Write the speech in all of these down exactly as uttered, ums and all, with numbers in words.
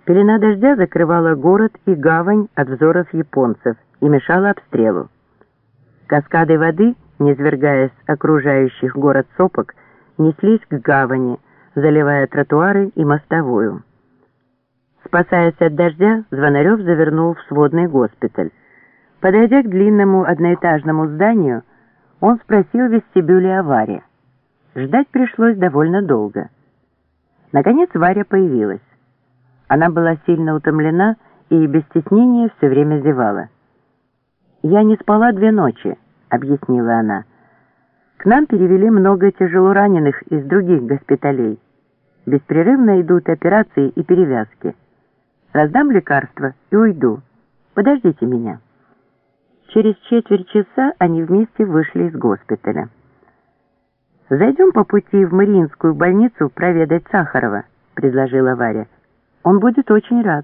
Пелена дождя закрывала город и гавань от взоров японцев и мешала обстрелу. Каскады воды, низвергаясь с окружающих город сопок, неслись к гавани, заливая тротуары и мостовую. Спасаясь от дождя, Звонарев завернул в сводный госпиталь. Подойдя к длинному одноэтажному зданию, он спросил в вестибюле о Варе. Ждать пришлось довольно долго. Наконец Варя появилась. Она была сильно утомлена и без стеснения все время зевала. «Я не спала две ночи», — объяснила она. «К нам перевели много тяжелораненых из других госпиталей. Беспрерывно идут операции и перевязки. Раздам лекарства и уйду. Подождите меня». Через четверть часа они вместе вышли из госпиталя. «Зайдем по пути в Мариинскую больницу проведать Сахарова», — предложила Варя. «Он будет очень рад».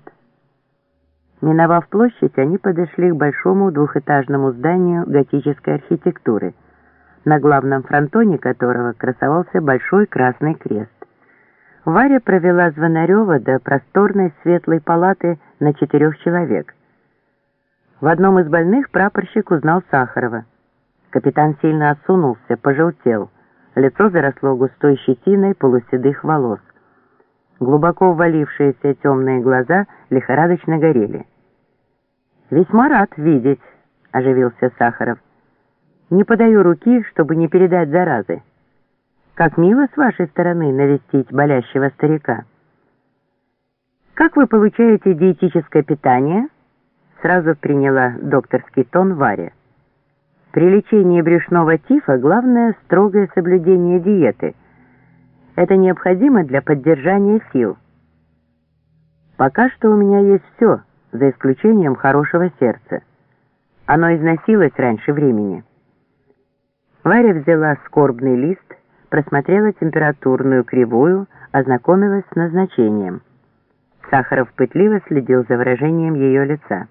Миновав площадь, они подошли к большому двухэтажному зданию готической архитектуры, на главном фронтоне которого красовался большой красный крест. Варя провела Звонарева до просторной светлой палаты на четырех человек. В одном из больных прапорщик узнал Сахарова. Капитан сильно осунулся, пожелтел. Лицо заросло густой щетиной полуседых волос. Глубоко ввалившиеся темные глаза лихорадочно горели. «Весьма рад видеть», — оживился Сахаров. «Не подаю руки, чтобы не передать заразы. Как мило с вашей стороны навестить болящего старика». «Как вы получаете диетическое питание?» — сразу приняла докторский тон Варя. «При лечении брюшного тифа главное строгое соблюдение диеты. Это необходимо для поддержания сил. Пока что у меня есть все, за исключением хорошего сердца. Оно износилось раньше времени». Варя взяла скорбный лист, просмотрела температурную кривую, ознакомилась с назначением. Сахаров пытливо следил за выражением ее лица.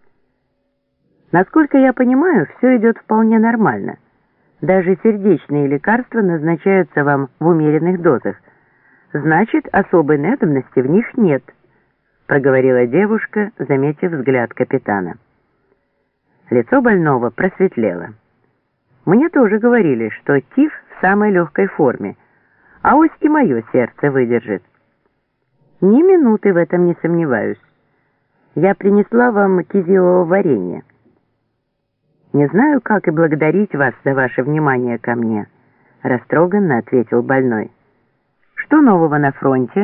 «Насколько я понимаю, все идет вполне нормально. Даже сердечные лекарства назначаются вам в умеренных дозах. Значит, особой надобности в них нет», — проговорила девушка, заметив взгляд капитана. Лицо больного просветлело. «Мне тоже говорили, что тиф в самой легкой форме, а ось и мое сердце выдержит». «Ни минуты в этом не сомневаюсь. Я принесла вам кизилового варенья». «Не знаю, как и благодарить вас за ваше внимание ко мне», — растроганно ответил больной. «Что нового на фронте?»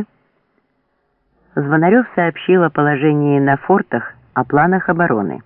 Звонарев сообщил о положении на фортах, о планах обороны.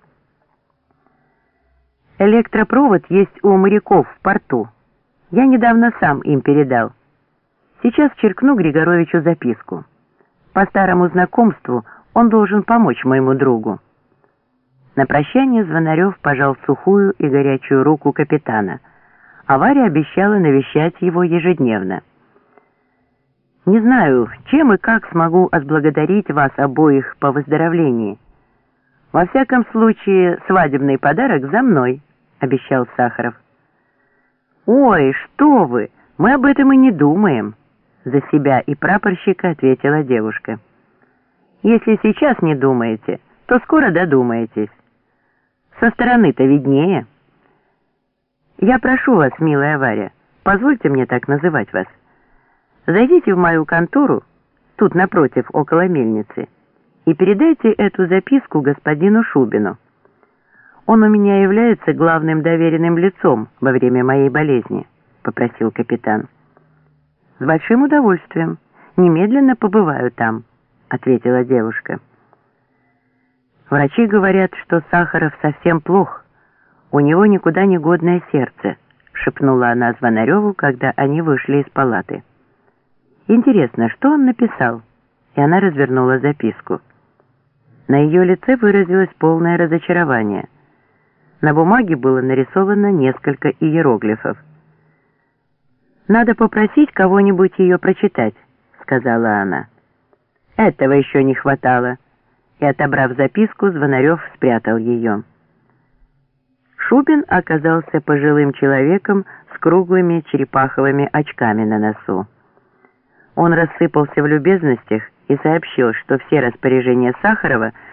«Электропровод есть у моряков в порту. Я недавно сам им передал. Сейчас черкну Григоровичу записку. По старому знакомству он должен помочь моему другу». На прощание Звонарев пожал сухую и горячую руку капитана, а Варя обещала навещать его ежедневно. «Не знаю, чем и как смогу отблагодарить вас обоих по выздоровлении. Во всяком случае, свадебный подарок за мной», — обещал Сахаров. «Ой, что вы, мы об этом и не думаем», — за себя и прапорщика ответила девушка. «Если сейчас не думаете, то скоро додумаетесь. Со стороны-то виднее». «Я прошу вас, милая Варя, позвольте мне так называть вас. Зайдите в мою контору, тут напротив, около мельницы, и передайте эту записку господину Шубину. Он у меня является главным доверенным лицом во время моей болезни», — попросил капитан. «С большим удовольствием. Немедленно побываю там», — ответила девушка. «Врачи говорят, что Сахаров совсем плох. У него никуда не годное сердце», — шепнула она Звонареву, когда они вышли из палаты. «Интересно, что он написал?» И она развернула записку. На ее лице выразилось полное разочарование. На бумаге было нарисовано несколько иероглифов. «Надо попросить кого-нибудь ее прочитать», — сказала она. «Этого еще не хватало». И, отобрав записку, Звонарев спрятал ее. Шубин оказался пожилым человеком с круглыми черепаховыми очками на носу. Он рассыпался в любезностях и сообщил, что все распоряжения Сахарова